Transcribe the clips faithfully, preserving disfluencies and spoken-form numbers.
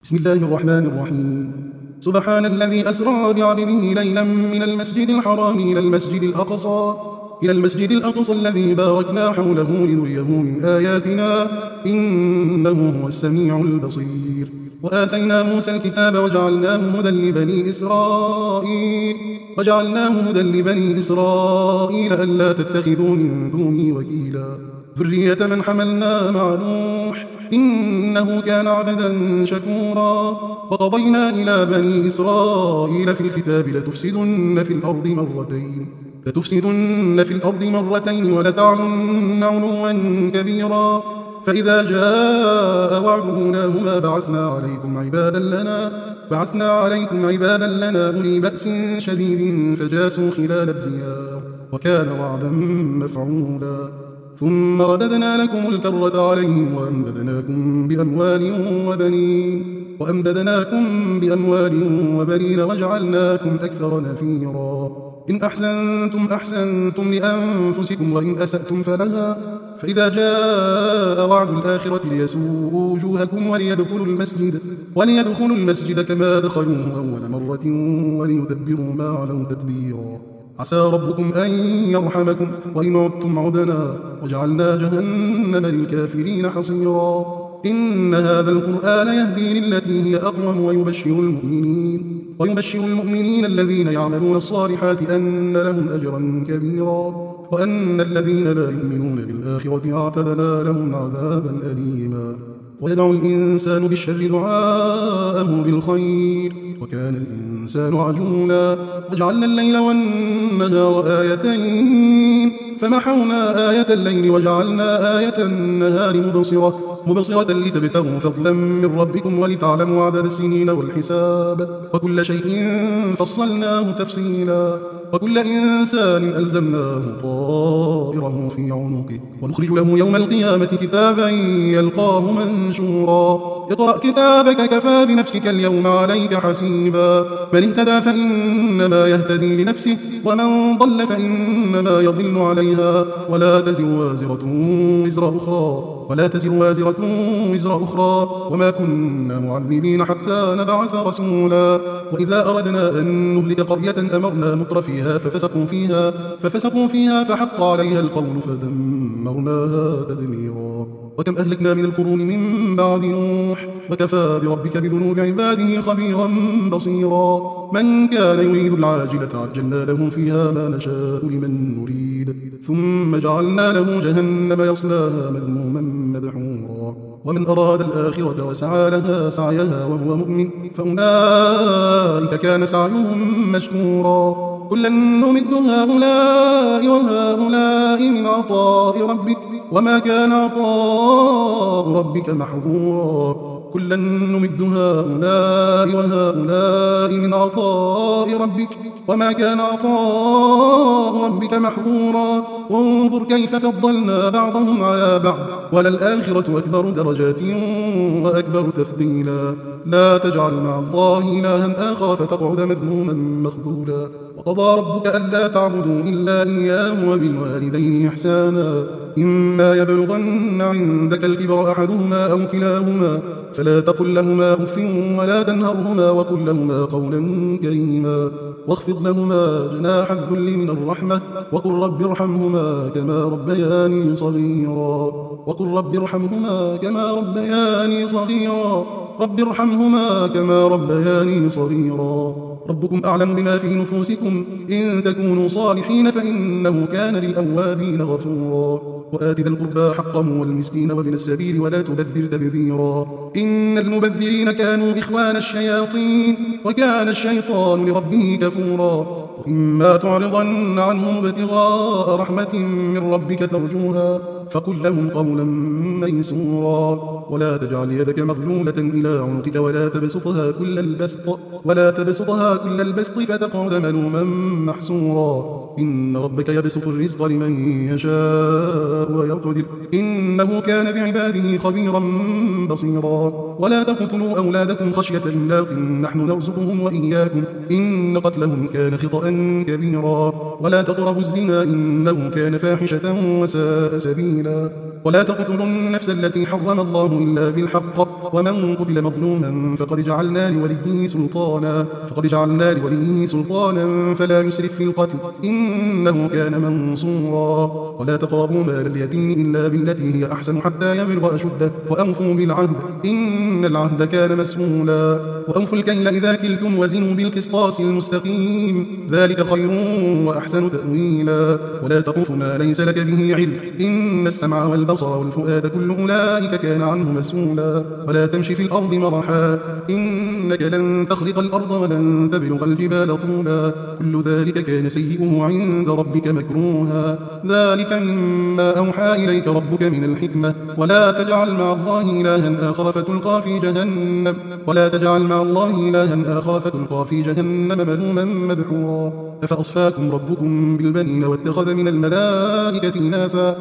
بسم الله الرحمن الرحيم. سبحان الذي أسرى بعبده ليلا من المسجد الحرام إلى المسجد الأقصى إلى المسجد الأقصى الذي باركنا حوله لنريه من آياتنا إنه هو السميع البصير. وآتينا موسى الكتاب وجعلناه هدى لبني إسرائيل وجعلناه هدى لبني إسرائيل ألا تتخذوا من دوني وكيلا ذرية من حملنا مع نوح إنه كان عبدا شكورا. وقضينا إلى بني إسرائيل في الكتاب لتفسدن في الأرض مرتين لتفسدن في الأرض مرتين ولتعلن علوا كبيرا. فإذا جاء وعد أولاهما بعثنا عليكم عبادا لنا بعثنا عليكم عبادا لنا أولي بأس شديد فجاسوا خلال الديار وكان وعدا مفعولا. ثم رددنا لكم الكرة عليهم وأمددناكم بأموال وبنين وأمددناكم بأموال وبنين وجعلناكم أكثر نفيرا. إن أحسنتم أحسنتم لأنفسكم وإن أسأتم فلها. فإذا جاء وعد الآخرة ليسوءوا وجوهكم وليدخلوا المسجد وليدخلوا المسجد كما دخلوه أول مرة وليتبروا ما علوا تتبيرا. عسى ربكم أن يرحمكم وإن عدتم عدنا وجعلنا جهنم للكافرين حصيرا. إن هذا القرآن يهدي للتي هي أقوم ويبشر المؤمنين ويبشر المؤمنين الذين يعملون الصالحات أن لهم أجرا كبيرا وأن الذين لا يؤمنون بالآخرة أعتدنا لهم عذابا أليما. ويدعو الإنسان بالشر دعاءه بالخير وكان الإنسان عجولا. وجعلنا الليل والنهار آيتين فمحونا آية الليل وجعلنا آية النهار مبصرة مبصرة لتبتغوا فضلا من ربكم ولتعلموا عدد السنين والحساب وكل شيء فصلناه تفصيلا. وكل إنسان ألزمناه طائره في عنقه ونخرج له يوم القيامة كتابا يلقاه منشورا. اقرأ كتابك كفى بنفسك اليوم عليك حسيبا. من اهتدى فإنما يهتدي لنفسه ومن ضل فإنما يضل عليها ولا تزر وازرة وزر أخرى ولا تزر وازرة وزر أخرى وما كنا معذبين حتى نبعث رسولا. وإذا أردنا أن نهلك قرية أمرنا متر فيها ففسقوا فيها ففسقوا فيها فحق عليها القول فدمرناها تدميرا. وكم أهلكنا من القرون من بعد نوح وكفى بربك بذنوب عباده خبيرا بصيرا. من كان يريد العاجلة عجلنا له فيها ما نشاء لمن نريد ثم جعلنا له جهنم يصلاها مذموما مدحورا. ومن أراد الآخرة وسعى لها سعيها وهو مؤمن فأولئك كان سعيهم مشكورا. كلا نمد هؤلاء وهؤلاء من عطاء ربك وما كان عطاء ربك محظورا. كلا نمد هؤلاء وهؤلاء من عطاء ربك وما كان عطاء ربك محظورا. وانظر كيف فضلنا بعضهم على بعض وللآخرة أكبر درجات وأكبر تفضيلا. لا تجعل مع الله إلها آخر فتقعد مذموما مخذولا. وقضى ربك ألا تعبدوا إلا إياه وبالوالدين إحسانا إما يبلغن عندك الكبر أحدهما أو كلاهما فلا تقل لهما أف ولا تنهرهما وقل لهما قولا كريما. واخفض لهما جناح الذل من الرحمة وقل رب ارحمهما كما ربياني صغيرا وقل رب ارحمهما كما ربياني صغيرا رب ارحمهما كما ربياني صغيرا. ربكم أعلم بما في نفوسكم إن تكونوا صالحين فإنه كان للأوابين غفورا. وآت ذا القربى حقه والمسكين وابن السبيل ولا تبذر تبذيرا إن المبذرين كانوا إخوان الشياطين وكان الشيطان لربه كفورا. وإما تعرضن عنهم ابتغاء رحمة من ربك ترجوها فقل لهم قولا ميسورا. ولا تجعل يدك مغلولة إلى عنقك ولا تبسطها كل البسط ولا تبسطها كل البسط فتقعد ملوما محسورا. إن ربك يبسط الرزق لمن يشاء ويقدر إنه كان بعباده خبيرا بصيرا. ولا تقتلوا أولادكم خشية إملاق نحن نرزقهم وإياكم إن قتلهم كان خطأ كبيرا. ولا تقربوا الزنا إنه كان فاحشة وساء سبيلا. سبيلا. ولا تقتلوا النفس التي حرم الله إلا بالحق ومن قتل مظلوما فقد جعلنا لوليه سلطانا فقد جعلنا لوليه سلطانا فلا يسرف في القتل إنه كان منصورا. ولا تقربوا مال اليتيم إلا بالتي هي أحسن حتى يبلغ أشده وأوفوا بالعهد إن العهد كان مسؤولا. وأوفوا الكيل إذا كلتم وزنوا بالقسطاس المستقيم ذلك خير وأحسن تأويلا. ولا تقف ما ليس لك به علم إن السمع والبصر والفؤاد كل أولئك كان عنه مسؤولا. ولا تمشي في الأرض مرحا إنك لن تخرق الأرض ولن تبلغ الجبال طولا كل ذلك كان سيئه عند ربك مكروها. ذلك مما أوحى إليك ربك من الحكمة. ولا تجعل مع الله إلها آخر فتلقى في جهنم ولا تجعل مع الله إلها آخر فتلقى في جهنم ملوما مدحورا. أفأصفاكم ربكم بالبنين واتخذ من الملائكة إناثا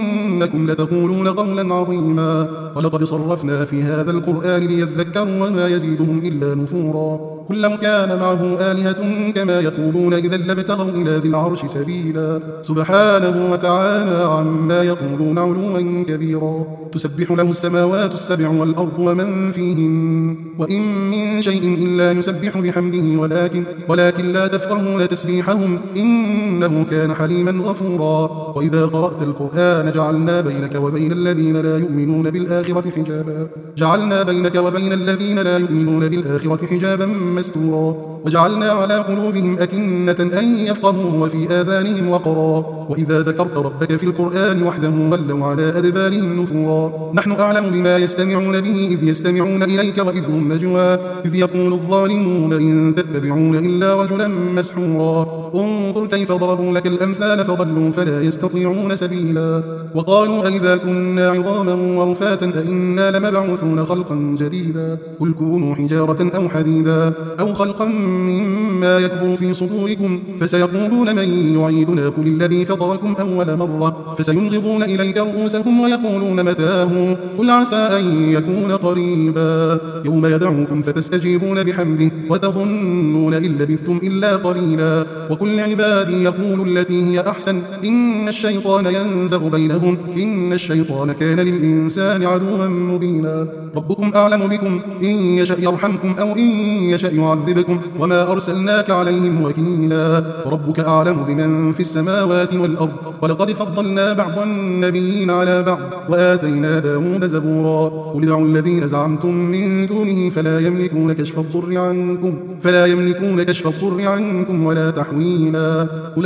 إنكم لتقولون قولا عظيما. ولقد صرفنا في هذا القرآن ليذكروا وما يزيدهم إلا نفورا. كل لو كان معه آلهة كما يقولون إذا لابتغوا إلى ذي العرش سبيلا. سبحانه وتعالى عما يقولون علوا كبيرا. تسبح له السماوات السبع والأرض ومن فيهن وإن من شيء إلا يسبح بحمده ولكن, ولكن لا تفقهون تسبيحهم إنه كان حليما غفورا. وإذا قرأت القرآن جعلنا بينك وبين الذين لا يؤمنون بالآخرة حجابا جعلنا بينك وبين الذين لا يؤمنون بالآخرة حجابا مستورا. وجعلنا على قلوبهم أكنة أن يفقهوا وفي آذانهم وقرا. وإذا ذكرت ربك في القرآن وحده ولوا على أدبارهم نفورا. نحن أعلم بما يستمعون به إذ يستمعون إليك وإذ هم نجوى إذ يقول الظالمون إن تتبعون إلا رجلا مسحورا. انظر كيف ضربوا لك الأمثال فضلوا فلا يستطيعون سبيلا. وقالوا أئذا كنا عظاما ورفاتا أئنا لمبعوثون خلقا جديدا قل كونوا حجارة أو حديدا أو خلقا مما يكبر في صدوركم فسيقولون من يعيدنا قل الذي فطركم أول مرة فسينغضون إليك رؤوسهم ويقولون متاه قل عسى أن يكون قريبا. يوم يدعوكم فتستجيبون بحمده وتظنون إن لبثتم إلا قليلا. وكل عبادي يقول التي هي أحسن إن الشيطان ينزغ بينهم إن الشيطان كان للإنسان عدوا مبينا. ربكم أعلم بكم إن يشأ يرحمكم أو إن يشأ يعذبكم وما أرسلناك عليهم وكيلا. ربك أعلم بمن في السماوات والأرض ولقد فضلنا بعض النبيين على بعض وآتينا داود زبورا. قل ادعوا الذين زعمتم من دونه فلا يملكون كشف الضر عنكم فلا يملكون كشف الضر عنكم ولا تحويلا.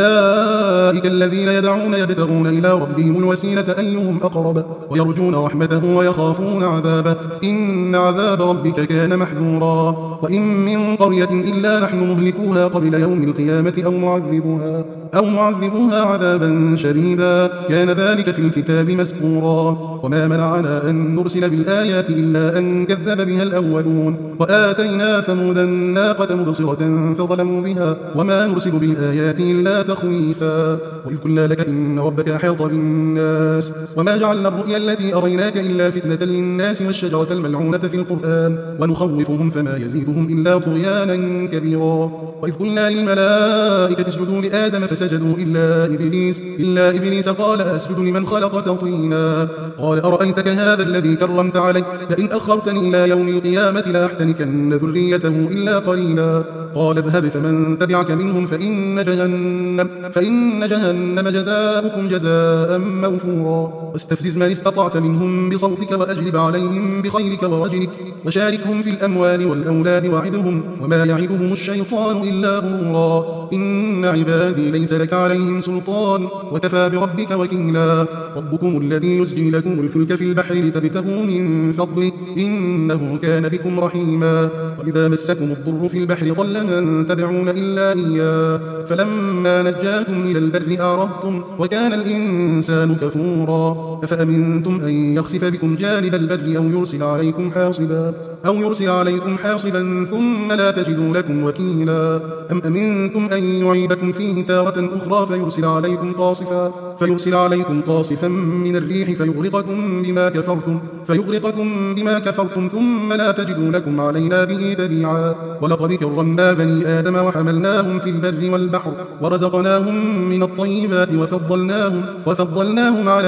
أولئك الذين يدعون يبتغون إلى ربهم الوسيلة أيهم أقرب ويرجون رحمته ويخافون عذابه إن عذاب ربك كان محذورا. وإن من قرية إلا نحن مهلكوها قبل يوم القيامة أو معذبوها أو معذبوها عذابا شديدا كان ذلك في الكتاب مسطورا. وما منعنا أن نرسل بالآيات إلا أن كذب بها الأولون وآتينا ثمود الناقة مبصرة فظلموا بها وما نرسل بالآيات إلا تخويفا. وإذ قلنا لك إن ربك أحاط بالناس وما جعلنا الرؤيا التي أريناك إلا فتنة للناس والشجرة الملعونة في القرآن ونخوفهم فما يزيدهم إلا طغيانا كبيرا. وإذ قلنا للملائكة اسجدوا لآدم فسجدوا إلا إبليس إلا إبليس قال أسجد لمن خلقت طينا قال أرأيتك هذا الذي كرمت علي لئن أخرتني إلى يوم القيامة لأحتنكن ذريته إلا قليلا. قال اذهب فمن تبعك منهم فإن جهنم, فإن جهنم جزاؤكم جزاء موفورا. واستفزز من استطعت منهم بصوتك وأجلب عليهم بخيلك ورجلك وشاركهم في الأموال والأولاد وعدهم وما يعدهم الشيطان إلا غرورا. إن عبادي ليس لك عليهم سلطان وكفى بربك وكيلا. ربكم الذي يسجي لكم الفلك في البحر لتبتغوا من فضله إنه كان بكم رحيما. وإذا مسكم الضر في البحر ضل من تدعون إلا إياه فلما نجاكم إلى البر أعرضتم وكان الإنسان كفورا. أفأمنتم أن يخسف بكم جانب البر أو يرسل عليكم حاصبا أو يرسل عليكم حاصبا ثم لا تجدوا لكم وكيلا. أم أمنتم أن يعيدكم فيه تارة أخرى فيرسل عليكم قاصفا فيرسل عليكم قاصفا من الريح فيغرقكم بما كفرتم فيغرقكم بما كفرتم ثم لا تجدوا لكم علينا به تبيعا. ولقد كرمنا بني آدم وحملناهم في البر والبحر ورزقناهم من الطيبات وفضلناهم وفضلناهم على كثير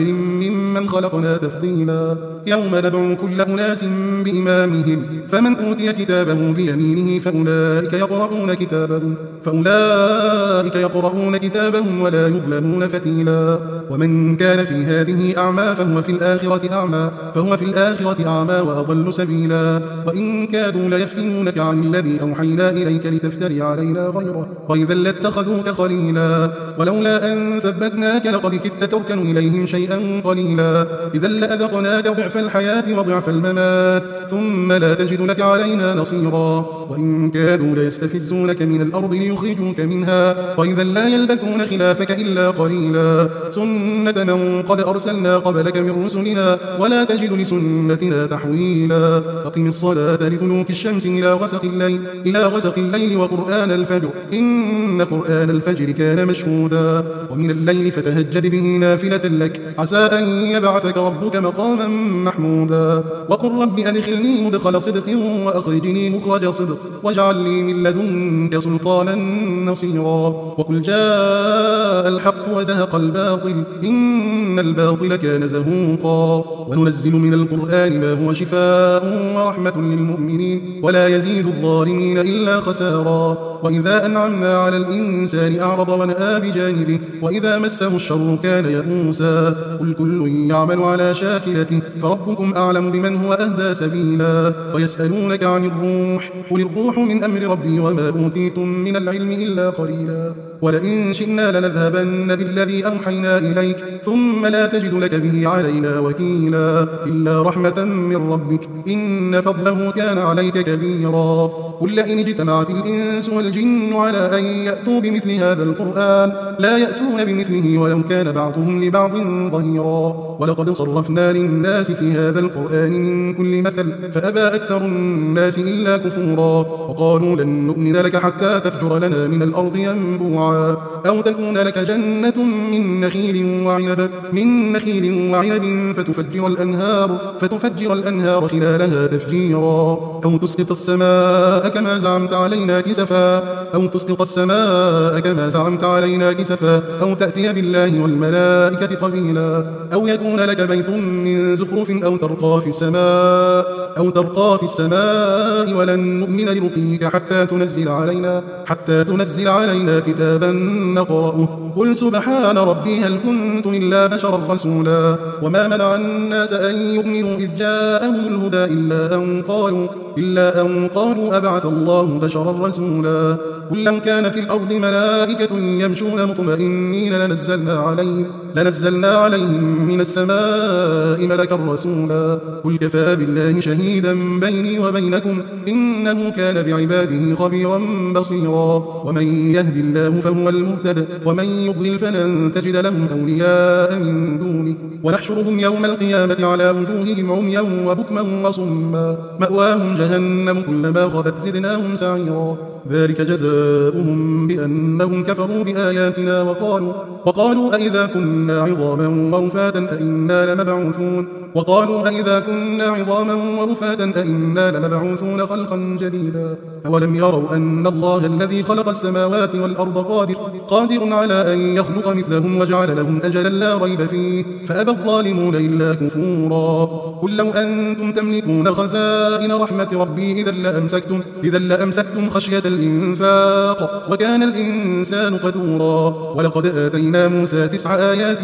خير ممن خلقنا تفضيلا يوم ندعو كل أناس بإمامهم فمن أوتي كتابه بيمينه فأولئك يقرؤون كتابهم فأولئك يقرؤون كتابهم ولا يظلمون فتيلا ومن كان في هذه أعمى فهو في الآخرة أعمى فهو في الآخرة أعمى وأضل سبيلا وإن كادوا ليفتنونك عن الذي أوحينا إليك لتفتري علينا غيره وإذا لاتخذوك خليلا ولولا أن ثبتناك لقد كدت تركن إليهم شيئا قليلا إذا لأذقناك ضعف الحياة وضعف الممات ثم لا تجد لك علينا نصيرا وإن كادوا ليستفزونك من الأرض ليخرجوك منها وإذا لا يلبثون خلافك إلا قليلا سنة من قد أرسلنا قبلك من رسلنا ولا تجد لسنتنا تحويلا أقم الصلاة لدلوك الشمس إلى غسق الليل إلى غسق الليل وقرآن الفجر إن قرآن الفجر كان مشهودا ومن الليل فتهجد به نافلة لك عسى أن يبعثك ربك مقاما محمودا وقل رب أدخلني مدخل صدق وأخرجني مخرج صدق واجعل لي من لدنك سلطانا نصيرا وقل جاء الحق وزهق الباطل إن الباطل كان زهوقا وننزل من القرآن ما هو شفاء ورحمة للمؤمنين ولا يزيد الظالمين إلا خسارا وإذا أنعمنا على الإنسان أعرض ونأى بجانبه وإذا مسه الشر كان يئوسا قل كل يعمل على شاكلته فربكم أعلم بمن هو أهدى سبيلا ويسألونك عن الروح قل الروح من أمر ربي وما أوتيتم من العلم إلا قليلا ولئن شئنا لنذهبن بالذي أوحينا إليك ثم لا تجد لك به علينا وكيلا إلا رحمة من ربك إن فضله كان عليك كبيرا قل لئن اجتمعت الإنس والجن على أن يأتوا بمثل هذا القرآن لا يأتون بمثله ولو كان بعضهم لبعض ظهيرا ولقد صرفنا للناس في هذا القرآن من كل مثل فأبى أكثر الناس إلا كفورا وقالوا لن نؤمن لك حتى تفجر لنا من الأرض ينبوعا أو تكون لك جنة من نخيل وعنب من نخيل وعنب فتفجر الأنهار فتفجر الأنهار خلالها تفجيرا أو تسقط السماء كما زعمت علينا كسفا أو تسقط السماء كما زعمت علينا كسفا أو تأتي بالله والملائكة قبيلا أو يكون لك بيت من زخرف أو ترقى في السماء أو ترقى في السماء ولن نؤمن لرقيك حتى تنزل علينا حتى تنزل علينا كتابا نقرأه قل سبحان ربي هل كنت إلا بشرا رسولا وما منع الناس أن يؤمنوا إذ جاءهم الهدى إلا أن قالوا إلا أن قالوا أبعث الله بشرا رسولا قل لو كان في الأرض ملائكة يمشون مطمئنين لنزلنا عليهم لنزلنا عليهم من السماء ملكا رسولا قل كفى بالله شهيدا بيني وبينكم إنه كان بعباده خبيرا بصيرا ومن يهد الله فهو المهتد ومن يضلل فلن تجد لهم أولياء من دونه ونحشرهم يوم القيامة على وجوههم عميا وبكما وصما مأواهم جهنم كلما خبت زدناهم سعيرا ذلك جزاؤهم بأنهم كفروا بآياتنا وقالوا وقالوا أئذا كنا عظاما ورفاتا أئنا لمبعوثون وقالوا أئذا كنا عظاما ورفاتا أئنا لمبعوثون خلقا جديدا أولم يروا أن الله الذي خلق السماوات والأرض قادر قادر على أن يخلق مثلهم وجعل لهم أجلا لا ريب فيه فأبى الظالمون إلا كفورا قل لو أنتم تملكون خزائن رحمة ربي إذا لأمسكتم إذا لأمسكتم خشية الإنفاق وكان الإنسان قدورا ولقد آتينا موسى تسع آيات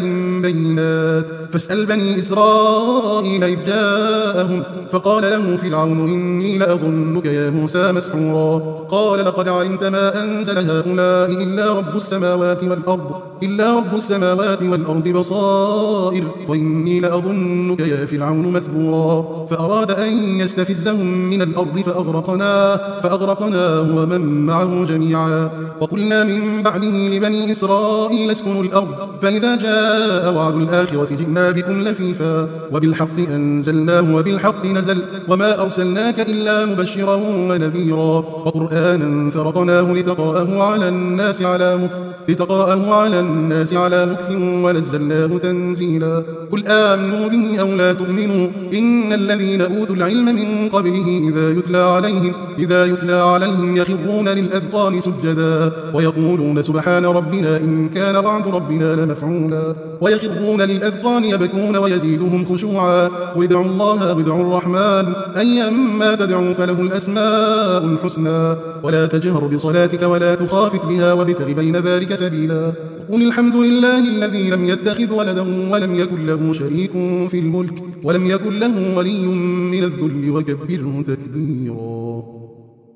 بينات فاسأل بني إسرائيل إذ جاءهم فقال له فرعون إني لأظنك يا موسى مسحورا قال لقد علمت ما أنزل هؤلاء إلا رب السماوات والأرض إلا رب السماوات والأرض بصائر وإني لأظنك يا فرعون مثبورا فأراد أن يستفزهم من الأرض فأغرقناه فأغرقناه ومن معه جميعا وقلنا من بعده لبني إسرائيل اسكنوا الأرض فإذا جاء وعد الآخرة جئنا بكم لفيفا وبالحق أنزلناه وبالحق نزل وما أرسلناك إلا مبشرا ونذيرا وقرآنا فرقناه لتقرأه على الناس على مكث لتقرأه على الناس على مكث ونزلناه تنزيلا قل آمنوا به أو لا تؤمنوا إن الذين أوتوا العلم من قبله إذا يتلى عليهم, إذا يتلى عليهم يخرون للأذقان سجدا ويقولون سبحان ربنا إن كان وعد ربنا لمفعولا ويخرون للأذقان يبكون ويزيدهم خشوعا قل ادعوا الله أو ادعوا الرحمن أيما تدعوا فله الأسماء الحسنى ولا تجهر بصلاتك ولا تخافت بها وابتغ بين ذلك سبيلا قل الحمد لله الذي لم يتخذ ولدا ولم يكن له شريك في الملك ولم يكن له ولي من الذل وكبره تكبيرا.